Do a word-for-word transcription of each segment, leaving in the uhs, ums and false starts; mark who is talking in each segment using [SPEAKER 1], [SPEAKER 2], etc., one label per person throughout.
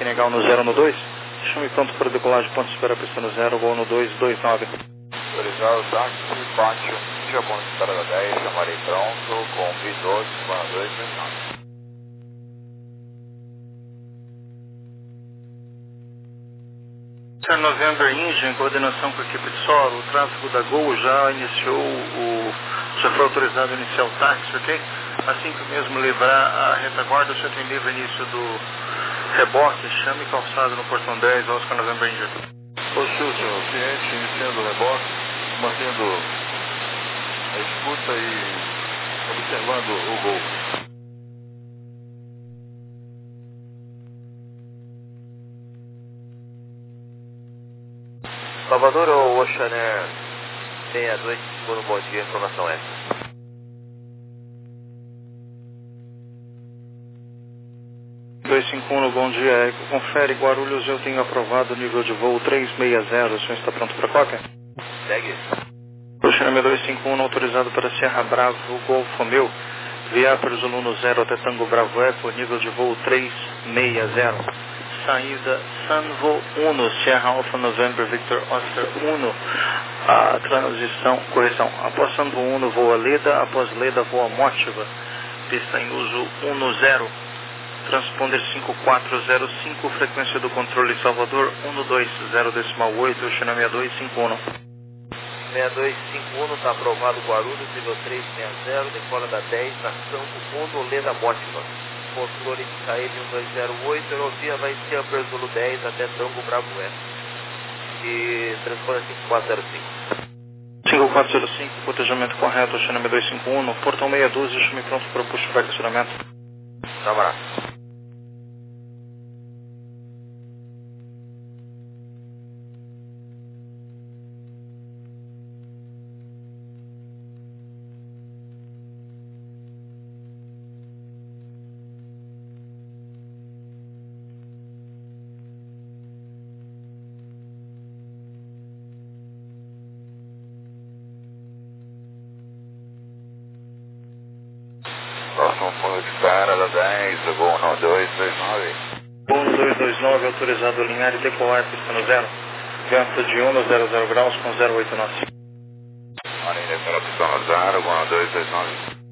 [SPEAKER 1] Mike Negal no zero no dois. Chame pronto para decolagem, ponto de espera, pista no zero, gol no dois, dois nove.
[SPEAKER 2] Autorizado, táxi, pátio, já ponto de espera da dez, chamarei pronto, com V doze, semana dois, dois nove.
[SPEAKER 1] November Engine, coordenação com a equipe de solo, o tráfego da Gol já iniciou, o, já foi autorizado a iniciar o táxi, ok? Assim que mesmo livrar a retaguarda, você tem livre início do reboque, chame calçado no portão dez, Oscar November Engine.
[SPEAKER 3] Ô Silvio, o cliente iniciando o reboque, mantendo a escuta e observando o Gol.
[SPEAKER 2] Salvador ou Ocean Air sessenta e dois, segundo bom dia, informação essa.
[SPEAKER 1] dois cinco um, bom dia, Eco. Confere, Guarulhos, eu tenho aprovado o nível de voo trezentos e sessenta, o senhor está pronto para cópia?
[SPEAKER 2] Segue.
[SPEAKER 1] Ocean dois cinco um, autorizado para Serra Bravo, Golfo Romeu, via para Zulu zero até Tango Bravo Eco, nível de voo trezentos e sessenta. Saída Sanvo um, Sierra Alpha November Victor Oscar um, a transição, correção, após Sanvo um voa Leda, após Leda voa Mótiva, pista em uso um zero, transponder cinco quatro zero cinco, frequência do controle Salvador um dois zero decimal oito, China sessenta e dois cinquenta e um.
[SPEAKER 2] sessenta e dois cinquenta e um, está aprovado Guarulhos, nível trezentos e sessenta, decola da dez, na Sanvo um, Leda Mótiva. Controle de K M um dois zero oito, aerovia vai ser Upper Zulu dez até Tango Bravo Oeste. E transponder cinco quatro zero cinco.
[SPEAKER 1] cinco quatro zero cinco, cotejamento correto, China dois cinco um, portão meia dúzia, chame pronto para o pushback de acionamento.
[SPEAKER 2] Um abraço.
[SPEAKER 3] Próximo ponto de espera da dez, voo no dois dois nove.
[SPEAKER 1] Voo no dois dois nove, autorizado a alinhar e decolar, pista no zero. Vento de um no zero zero graus com zero oito nove.
[SPEAKER 3] Marinha pela pista no zero, voo no dois dois nove.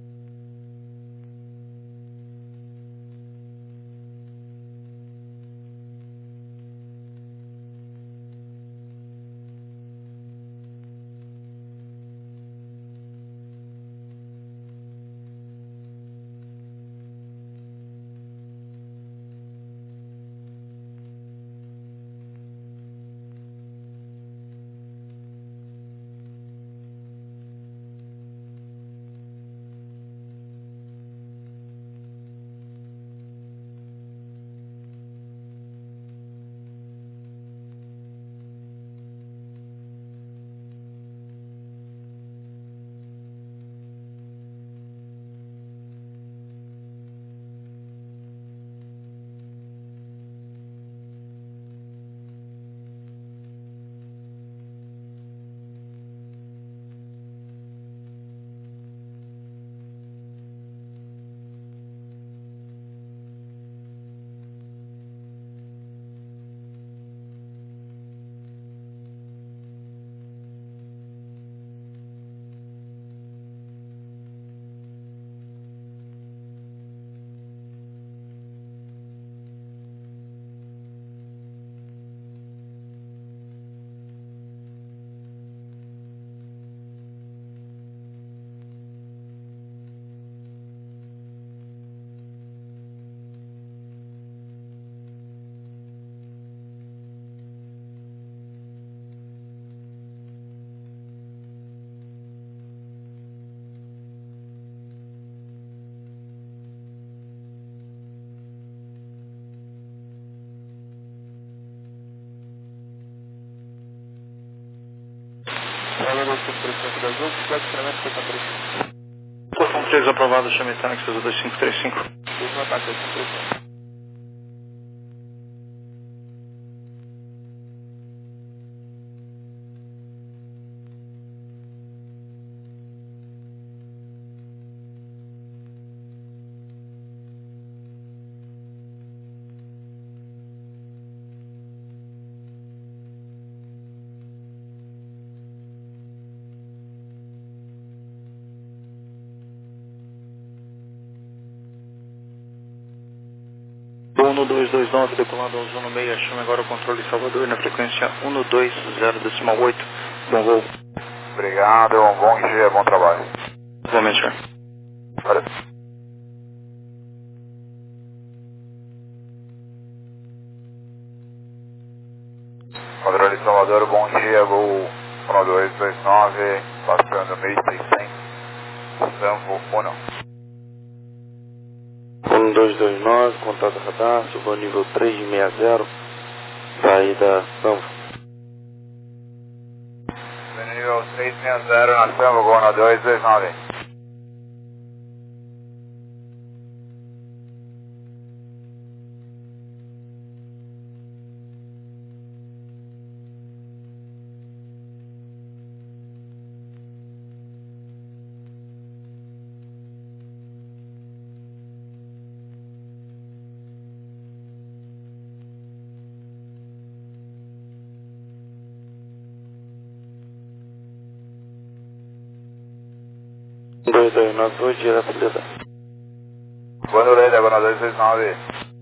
[SPEAKER 1] Portão três aprovado, chame táxi dois cinco três cinco.
[SPEAKER 3] Última taxa de cinco.
[SPEAKER 1] um dois dois nove, decolando ao zona seis, chame agora o controle Salvador na frequência um dois zero decimal oito. Bom voo.
[SPEAKER 3] Obrigado, um bom dia, bom trabalho.
[SPEAKER 1] Igualmente, senhor.
[SPEAKER 3] Valeu. Controle Salvador, bom dia, voo um dois dois nove, passando mil e seiscentos, Sanvo um.
[SPEAKER 4] um dois dois nove, contato radar, suba ao nível três seis zero, saída Sanvo.
[SPEAKER 3] Nível três seis zero na Sanvo, voo um dois dois nove.
[SPEAKER 4] um dois dois nove, oito, direto Leda.
[SPEAKER 3] Quando Leda, um dois dois nove.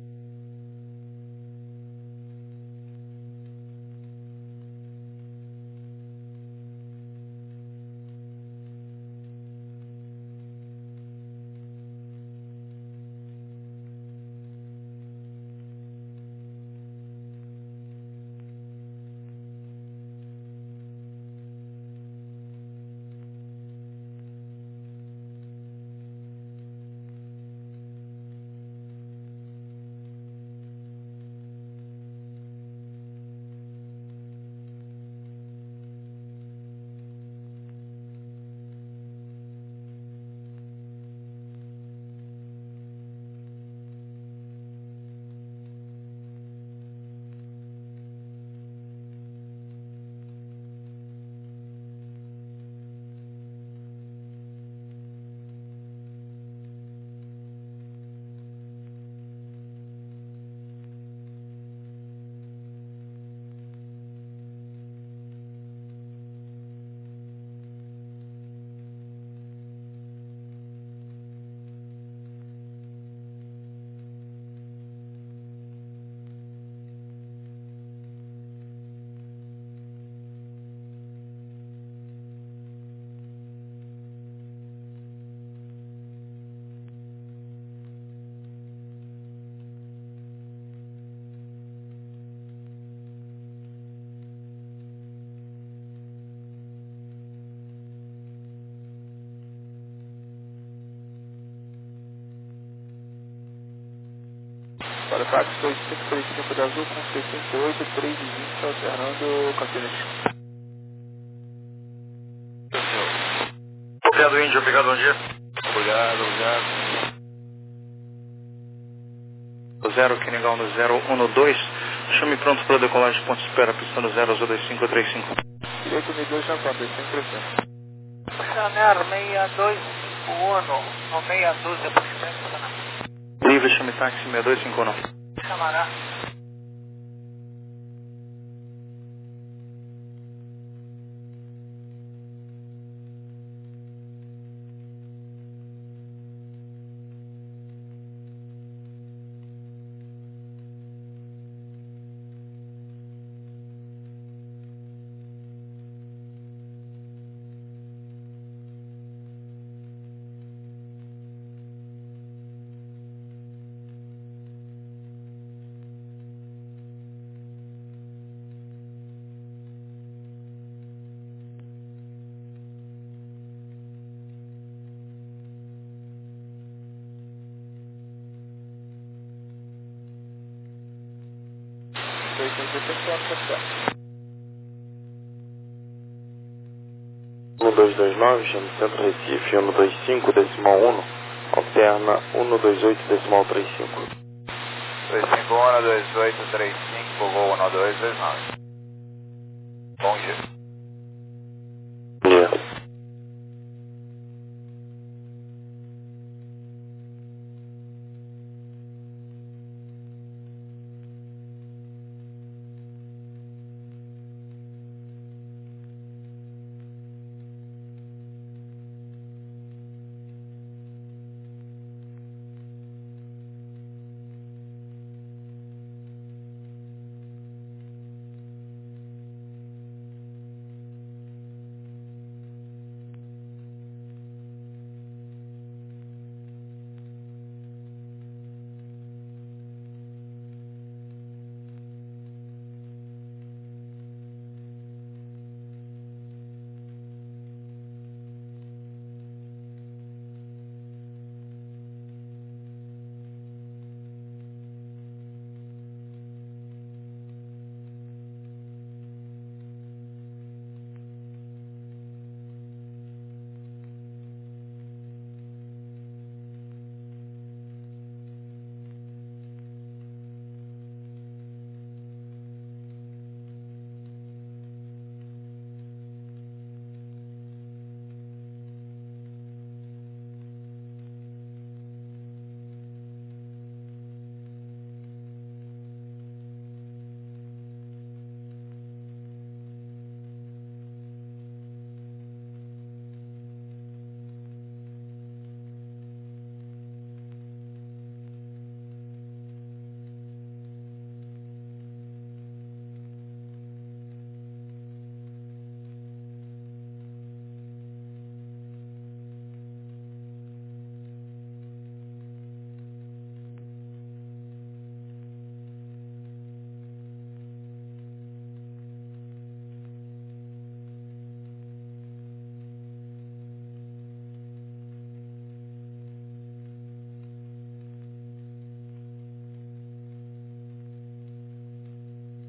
[SPEAKER 4] Para o táxi dois cinco três cinco de azul com sessenta e oito, três e vinte, alternando Campinas.
[SPEAKER 1] Obrigado, Índio. Obrigado, bom dia.
[SPEAKER 4] Obrigado, obrigado.
[SPEAKER 1] Zero, Quinigal no zero um dois. Chame pronto para decolagem, ponto de espera, pista no zero dois cinco três cinco.
[SPEAKER 4] Direito mil dois noventa, sem crescendo.
[SPEAKER 2] Janeiro seis dois cinco um, no meia dúzia, por exemplo,
[SPEAKER 1] Livre, chame táxi seis dois cinco um.
[SPEAKER 2] chamará.
[SPEAKER 4] dois cinco três cinco, um dois dois nove, chama Centro Recife, um dois cinco decimal um, alterna um dois oito decimal trinta e cinco.
[SPEAKER 3] dois cinco um, dois oito três cinco, voo um dois dois nove. Bom dia.
[SPEAKER 4] Yeah.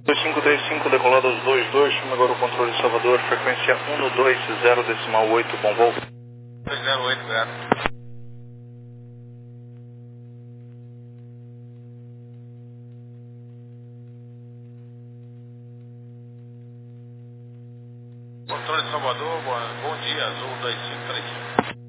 [SPEAKER 1] dois cinco três cinco, decolado aos dois dois, chama agora o controle de Salvador, frequência um dois zero decimal oito, bom voo.
[SPEAKER 3] dois zero oito, obrigado. Controle de Salvador, bom, bom dia, Azul dois cinco três cinco.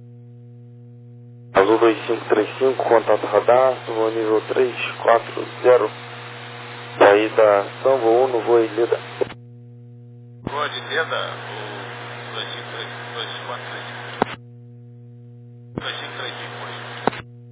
[SPEAKER 4] Azul dois cinco três cinco, contato radar, voo nível três quatro zero, saída São Voo um, voo Ileda.
[SPEAKER 3] Voo de Ileda, o dois cinco três cinco, dois quatro três cinco. dois cinco três cinco, por isso.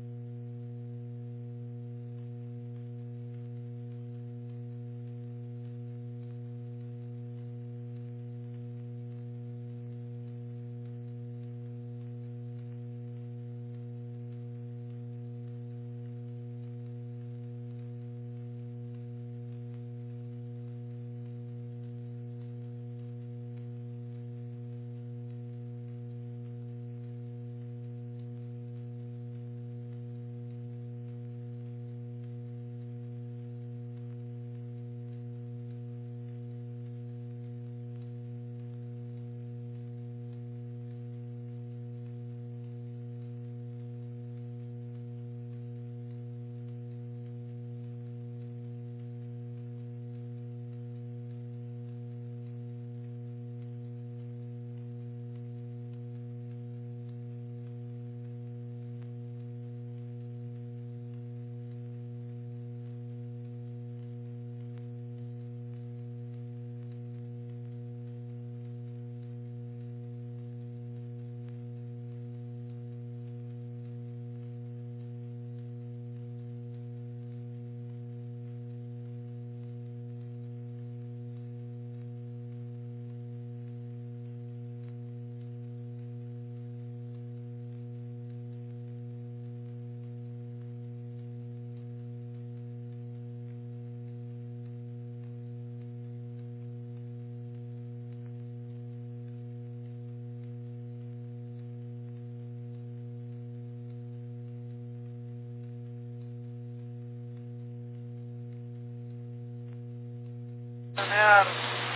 [SPEAKER 2] Air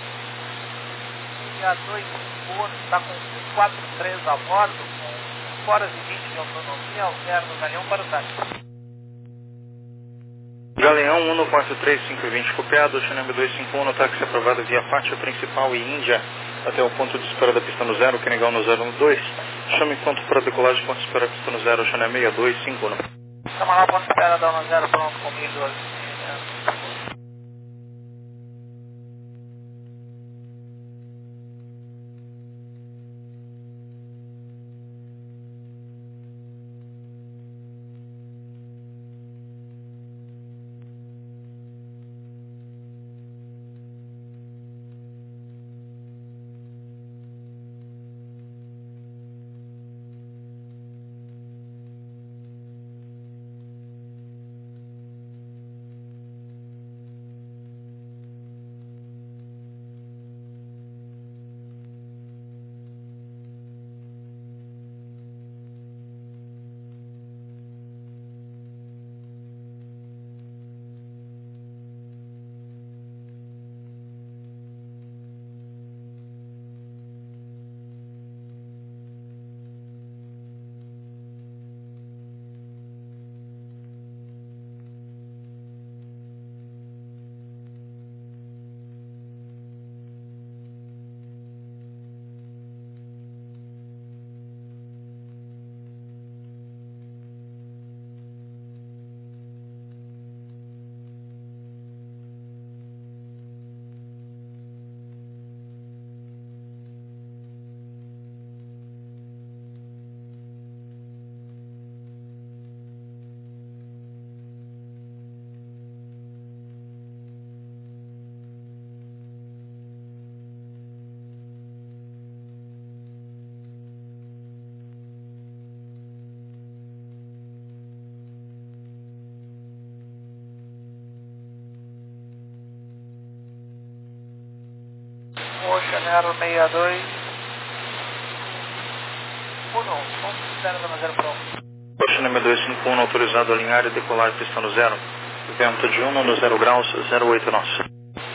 [SPEAKER 2] seis dois cinco está com cinco quatro três a bordo, com cinco horas e vinte de autonomia, alterno Galeão para o táxi.
[SPEAKER 1] Galeão um quatro três cinco dois zero, copiado, Xanambi dois cinco um, no táxi aprovado via pátio principal e Índia, até o ponto de espera da pista no zero, Quenegal no zero um dois, chame enquanto para decolagem, ponto de espera da pista no zero, Xanambi seis dois cinco um.
[SPEAKER 2] Estamos lá, ponto de espera da no zero, pronto comigo. Ocean Aero seis dois um, ponto de espera da zero pronto.
[SPEAKER 1] Ocean Aero dois cinco um, autorizado a alinhar e decolar pista no zero, vento de um no zero graus, zero oito nós.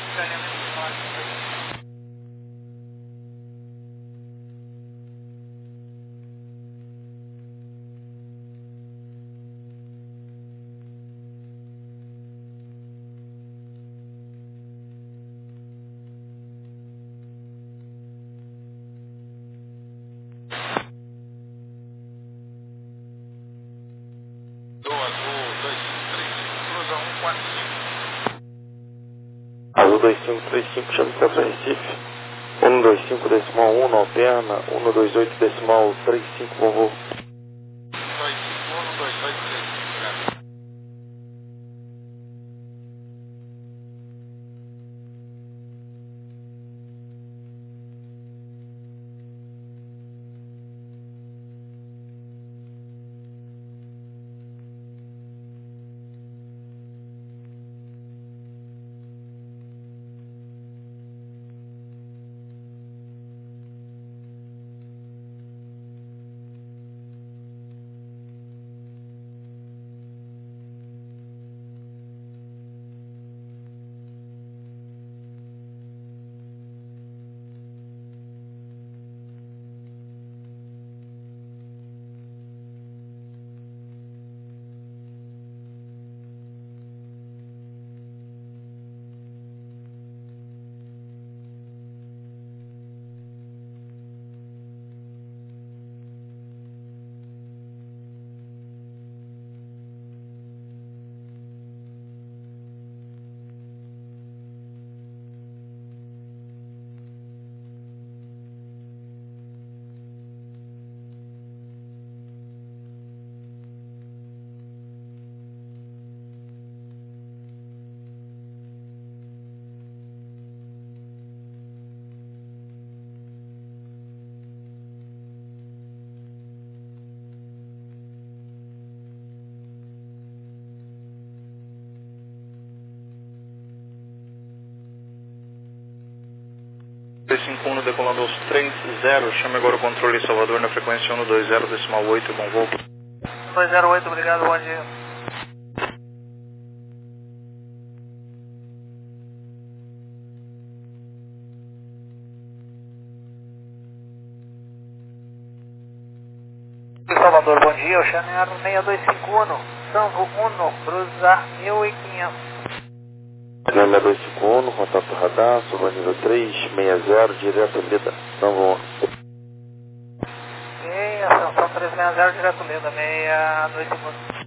[SPEAKER 4] Azul dois cinco três cinco, chame Centro Recife. um dois cinco decimal um, alterna, um dois oito decimal trinta e cinco, por favor.
[SPEAKER 1] dois cinco um, dois oito três cinco, obrigado. dois cinco um decolando aos três zero, chame agora o controle Salvador na frequência um dois zero decimal oito, bom voo.
[SPEAKER 2] um dois zero oito, obrigado, bom dia. Salvador, bom dia, o Chanero seis dois cinco um, Sanvo um, cruza mil e quinhentos.
[SPEAKER 4] seis dois cinco um, contato radar, suba nível três seis zero, direto Leda, Sanvo um.
[SPEAKER 2] Ok, ascensão três seis zero, direto Leda, seis dois cinco um.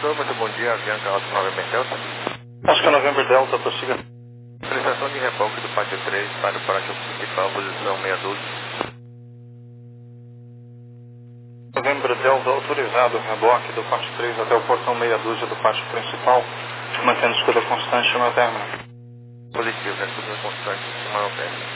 [SPEAKER 2] Senador, muito bom dia, Avianca Alto November Delta.
[SPEAKER 1] Oscar November Delta, prossiga.
[SPEAKER 2] Utilização de reboque do pátio três para o pátio principal, posição seiscentos e doze.
[SPEAKER 1] November Delta autorizado, reboque do pátio três até o portão meia dúzia do pátio principal, mantendo escuta constante no término.
[SPEAKER 2] Positivo, escuta constante no término.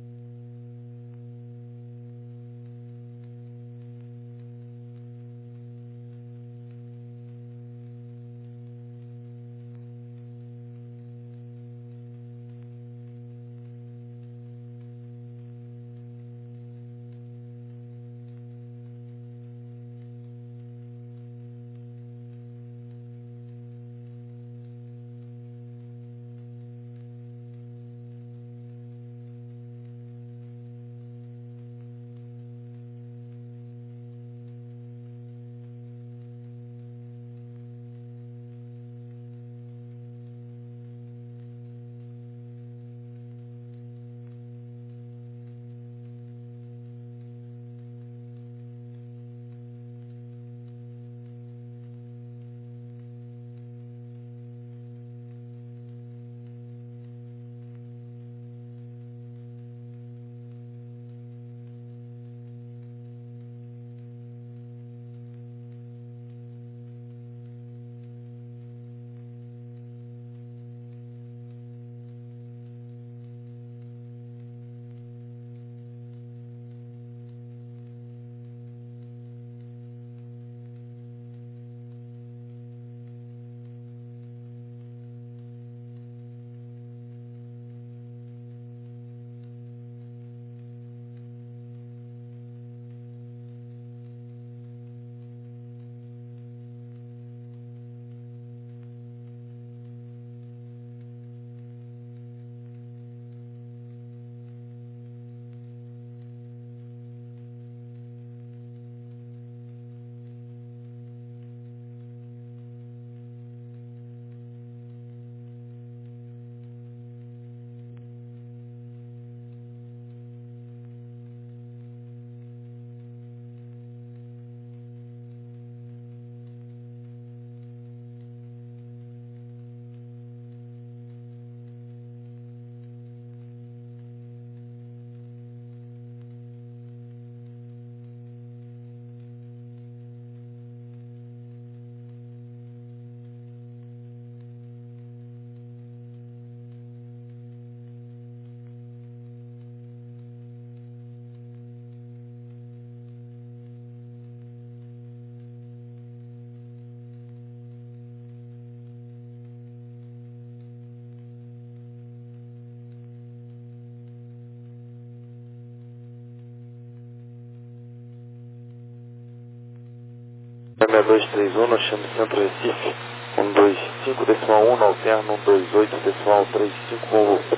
[SPEAKER 4] seis dois três um, nós chamamos Centro Recife, um dois cinco decimal um, alterno um dois oito decimal três cinco com o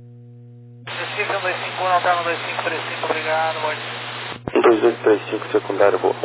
[SPEAKER 1] Recife um dois cinco um, alterno um dois cinco três cinco, obrigado, bom dia.
[SPEAKER 4] um dois oito três cinco, secundário, boa.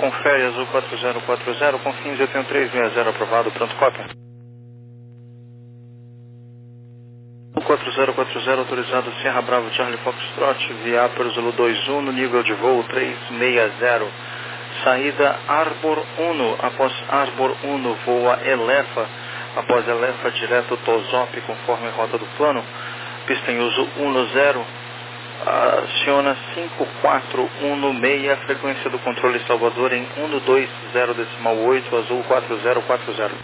[SPEAKER 1] confere azul quatro zero quatro zero, com fins eu tenho três seis zero aprovado, pronto, cópia. quatro zero quatro zero autorizado Sierra Bravo Charlie Foxtrot, via para o Zulu dois um no nível de voo três seis zero. Saída Arbor um, após Arbor um voa Elefa, após Elefa direto Tosop conforme a rota do plano, pista em uso um zero, aciona cinco quatro um seis, frequência do controle Salvador em um dois zero decimal oito, azul quatro zero quatro zero.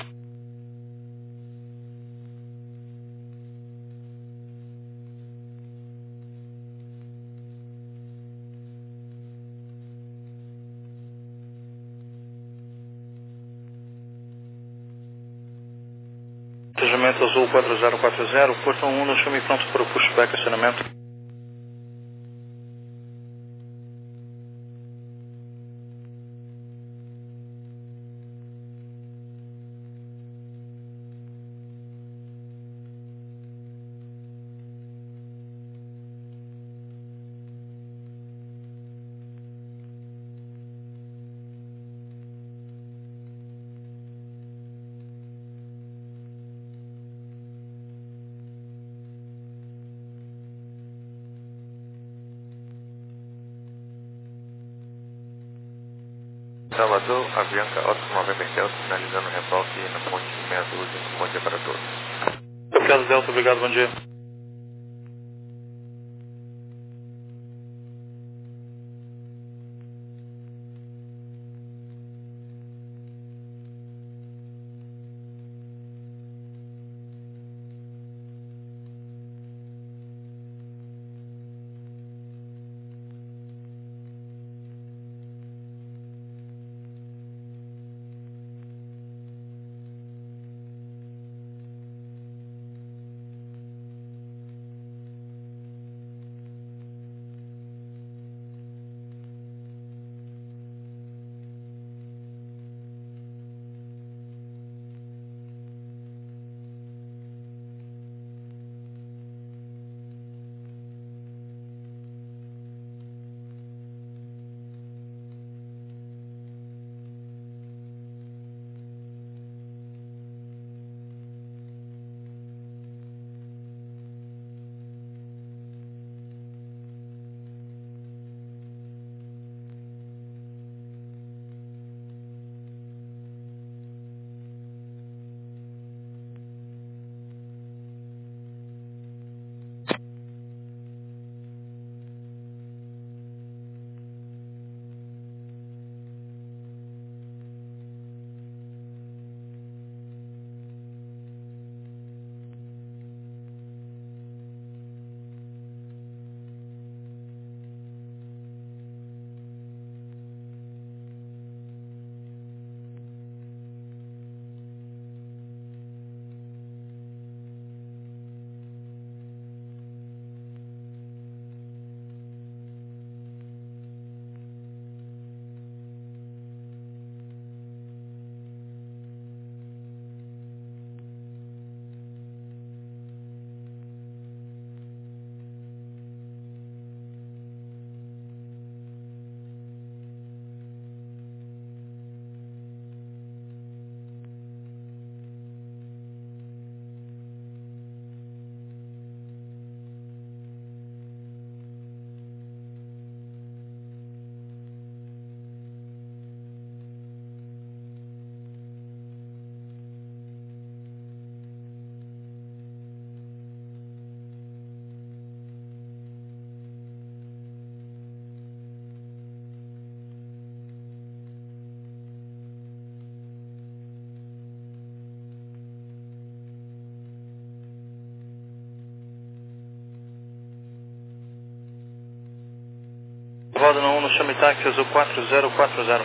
[SPEAKER 1] Atendimento azul quatro zero quatro zero, portão um no chame pronto para o pushback acionamento.
[SPEAKER 2] Salvador, Avianca Otto November Delta, finalizando o retoque na ponte meia dúzia. Bom dia para todos.
[SPEAKER 1] Obrigado, Delta. Obrigado, bom dia. Roda no um no chame táxi azul quatro zero quatro zero.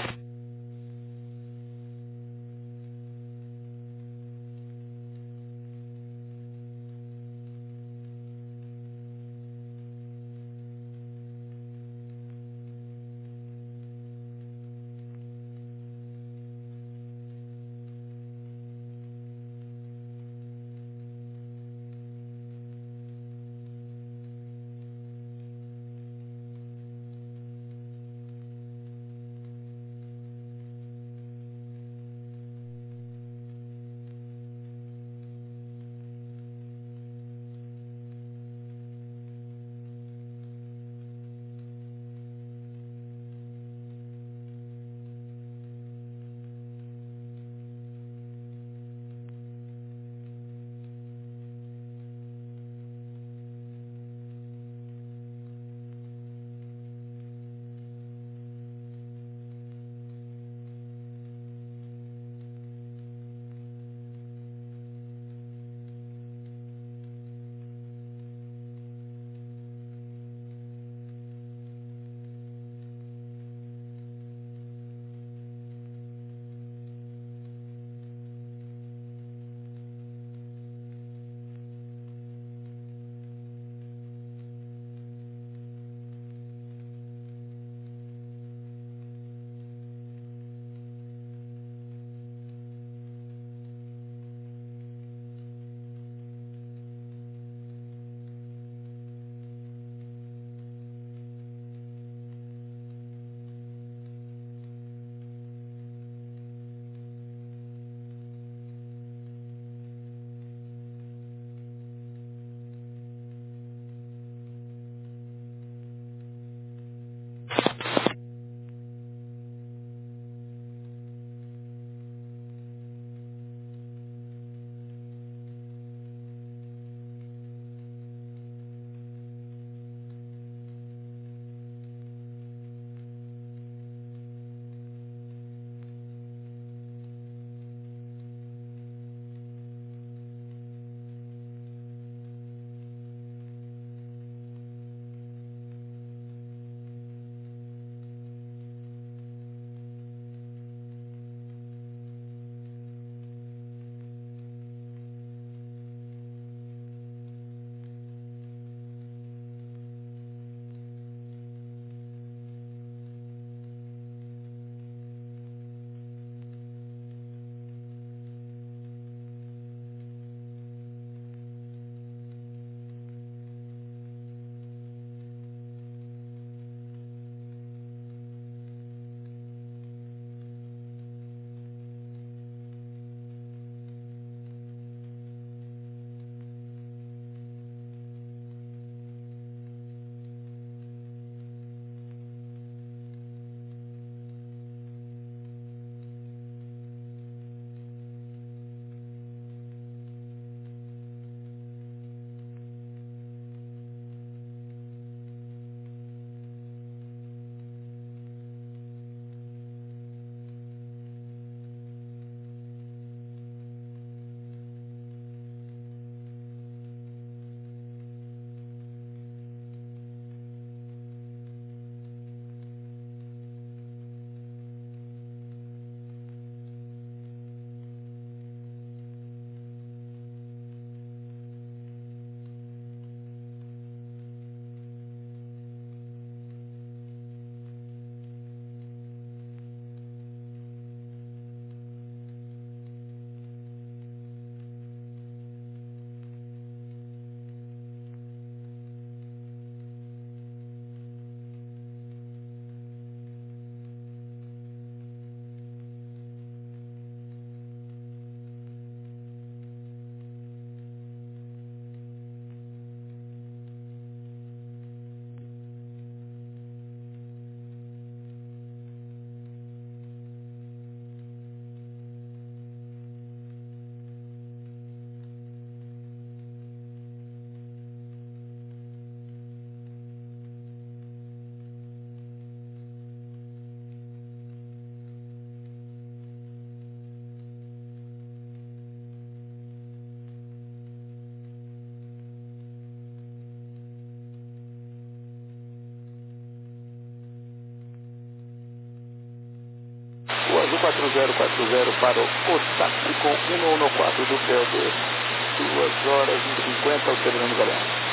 [SPEAKER 5] zero quatro zero para o táxi com um um quatro do P O D. duas horas e cinquenta, alterando Galeão.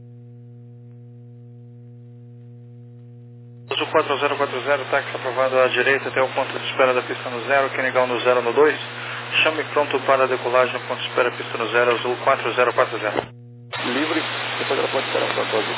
[SPEAKER 1] Azul quatro zero quatro zero, táxi aprovado à direita até o ponto de espera da pista no zero, Quenigal no zero no dois. Chame pronto para a decolagem, ponto de espera pista no zero, Azul quatro zero quatro zero.
[SPEAKER 5] Livre, depois ela pode esperar para o Azul.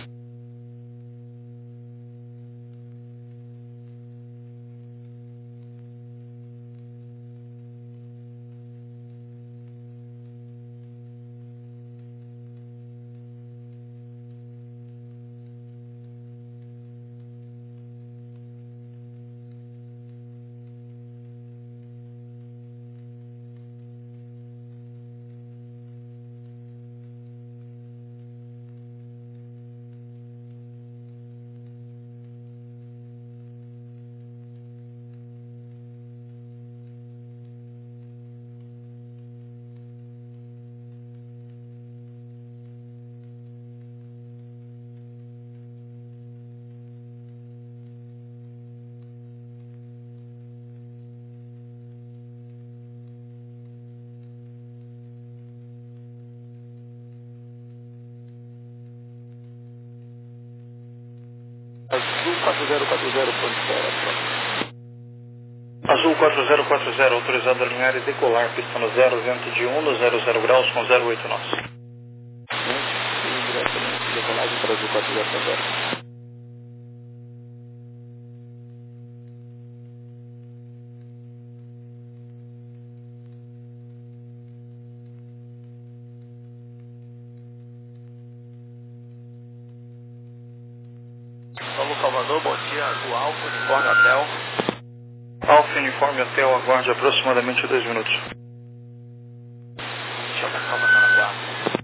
[SPEAKER 5] Azul quatro zero quatro zero, ponto de espera.
[SPEAKER 1] Azul quatro zero quatro zero, autorizado a alinhar e decolar, pista no zero, vento de um no zero zero graus com zero oito nós.
[SPEAKER 5] E diretamente, decolagem para Azul quatro zero quatro zero.
[SPEAKER 2] Paulo Salvador, bom dia, Azul Alfa, Uniforme Hotel.
[SPEAKER 1] Alfa Uniforme Hotel, aguarde aproximadamente dois minutos.
[SPEAKER 2] Deixa eu marcar uma na guarda.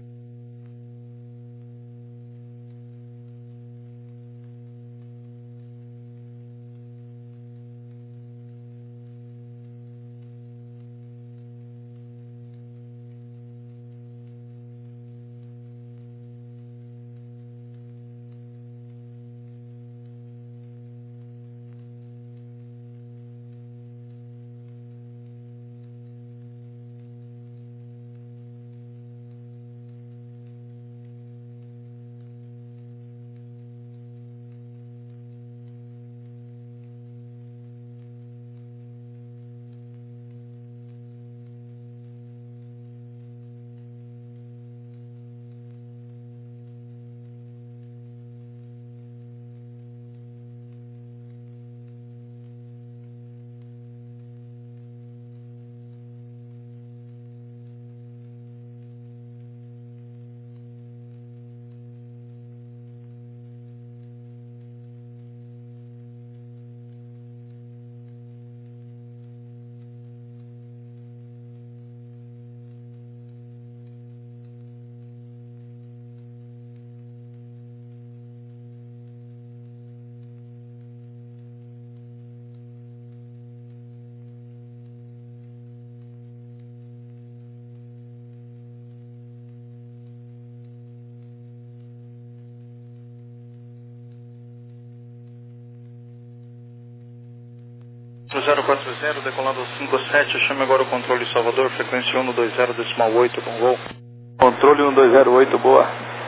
[SPEAKER 1] zero quatro zero, decolando cinco sete, chame agora o controle Salvador, frequência um no dois zero, decimal oito, com gol.
[SPEAKER 5] Controle um dois zero oito, boa.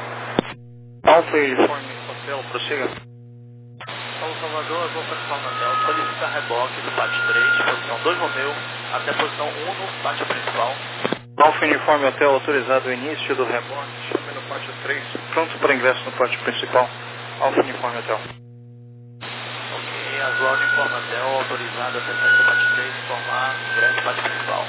[SPEAKER 1] Alfa Uniforme Hotel, prossiga.
[SPEAKER 2] Paulo Salvador, Azul Uniforme Hotel, solicitar reboque do pátio três, posição dois Romeu, até posição um no pátio principal.
[SPEAKER 1] Alfa Uniforme Hotel, autorizado o início do reboque, chame no pátio três, pronto para ingresso no pátio principal. Alfa Uniforme Hotel.
[SPEAKER 2] Ok, Azul Uniforme Hotel, autorizado até sair do pátio três, informar ingresso no pátio principal.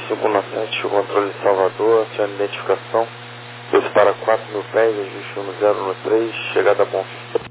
[SPEAKER 4] cinco um sete, o controle de Salvador, aciona identificação. dois para quatro mil pés, ajuste um zero um três, chegada a Bonfim.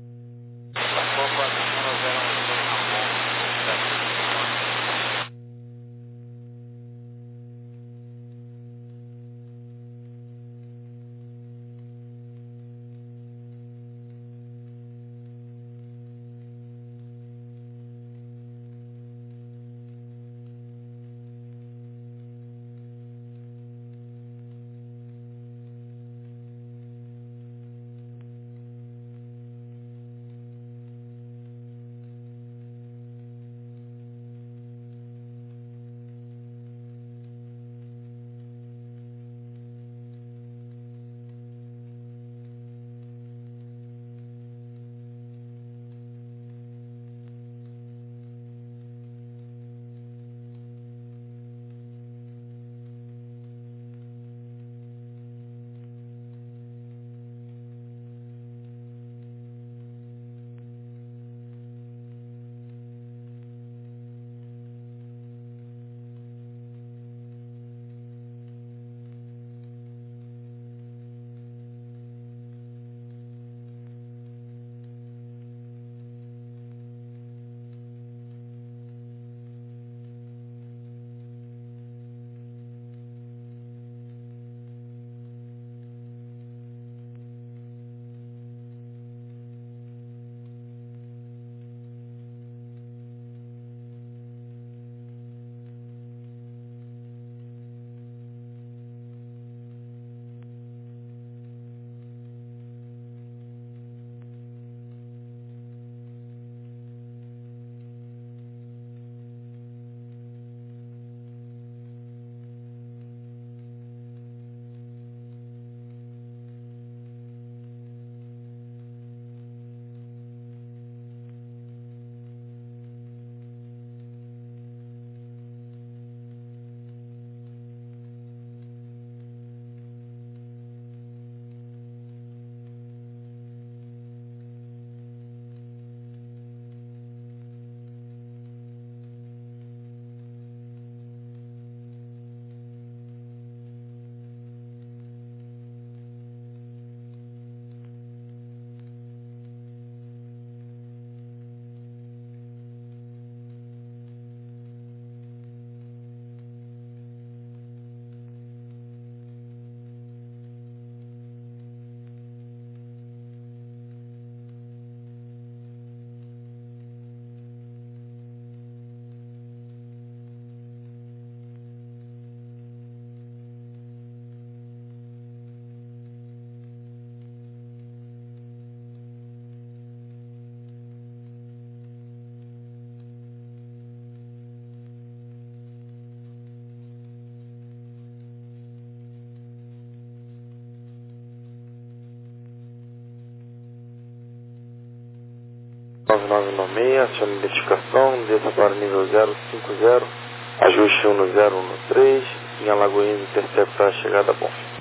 [SPEAKER 4] nove nove nove seis, aciona identificação, desça para nível zero cinco zero, ajuste um zero um três, em Alagoinhas, interceptar a chegada a Bonfim.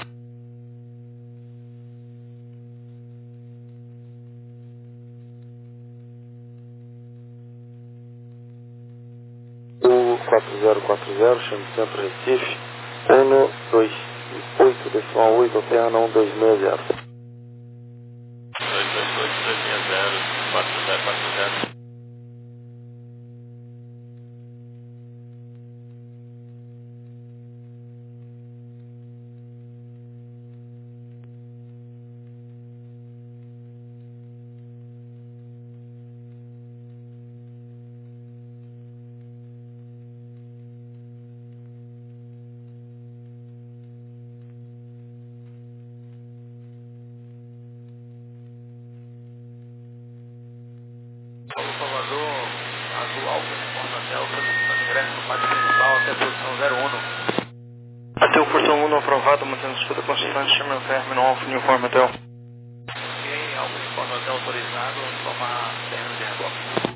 [SPEAKER 4] O quatro zero quatro zero, chama Centro Recife, um dois oito, decimal oito, alterna um dois seis zero.
[SPEAKER 1] Salvador, Azul Alfa, Uniforme Hotel, solicitando ingresso no pátio principal até a posição zero um. Até o portão um aprovado, mantendo escuta constante, chama o término Alfa, Uniforme Hotel. Ok, Alfa, Uniforme Hotel autorizado, tomar término de reboque.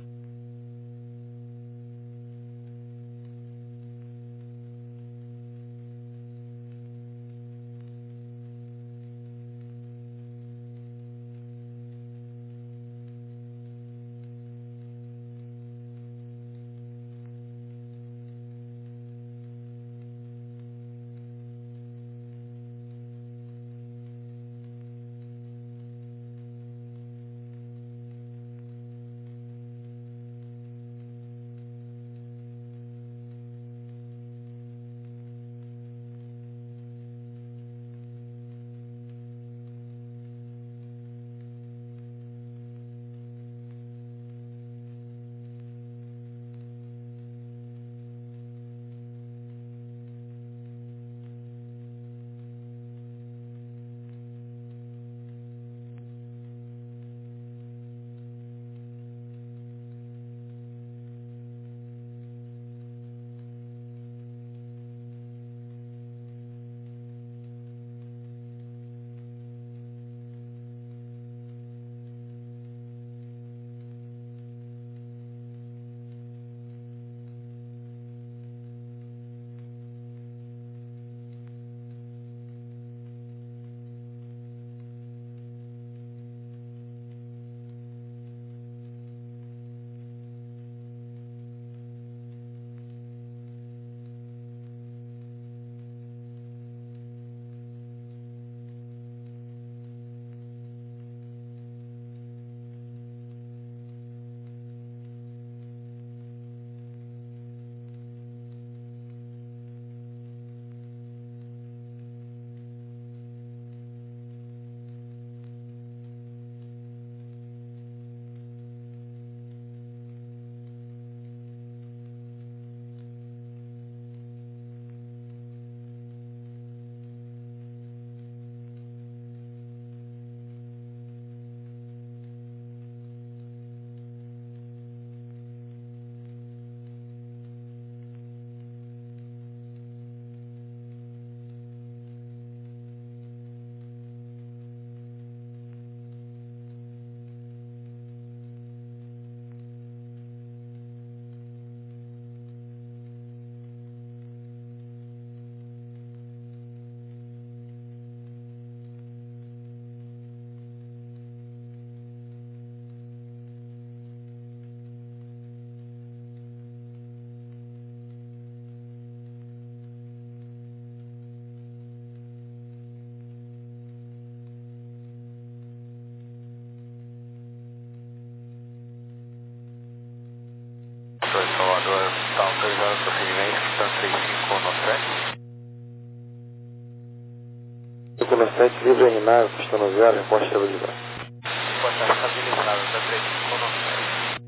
[SPEAKER 4] comerciante livre R nove, pista no zero, reporte estabilizado.
[SPEAKER 2] Pode estar estabilizado, tá três cinco nove.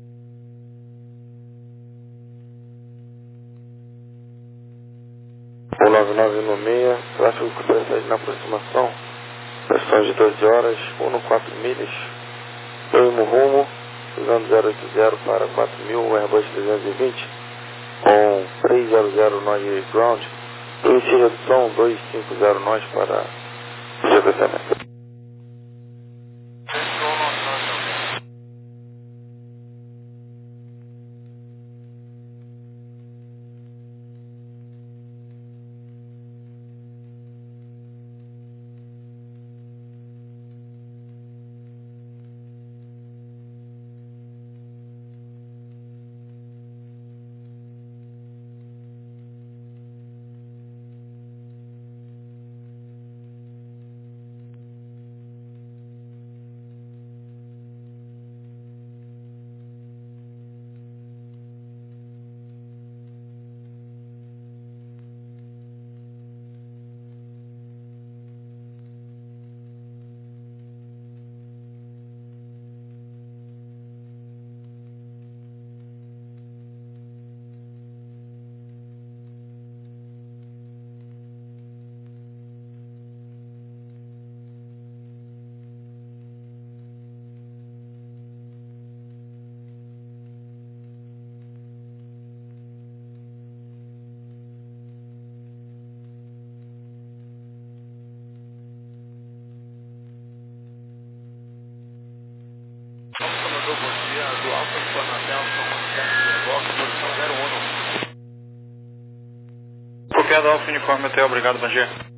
[SPEAKER 4] um nove nove um seis, tráfego que precede na aproximação, pressão de doze horas, um quatro milhas, mesmo rumo, usando zero oito zero para quatro mil, Airbus trezentos e vinte, com trezentos nós ground, índice de redução duzentos e cinquenta nós para gerenciamento.
[SPEAKER 1] Bom dia, do Alfa de Fornatel, São Sérgio Bloco, posição zero um. Copiado Alfa Uniforme, até obrigado, bom dia.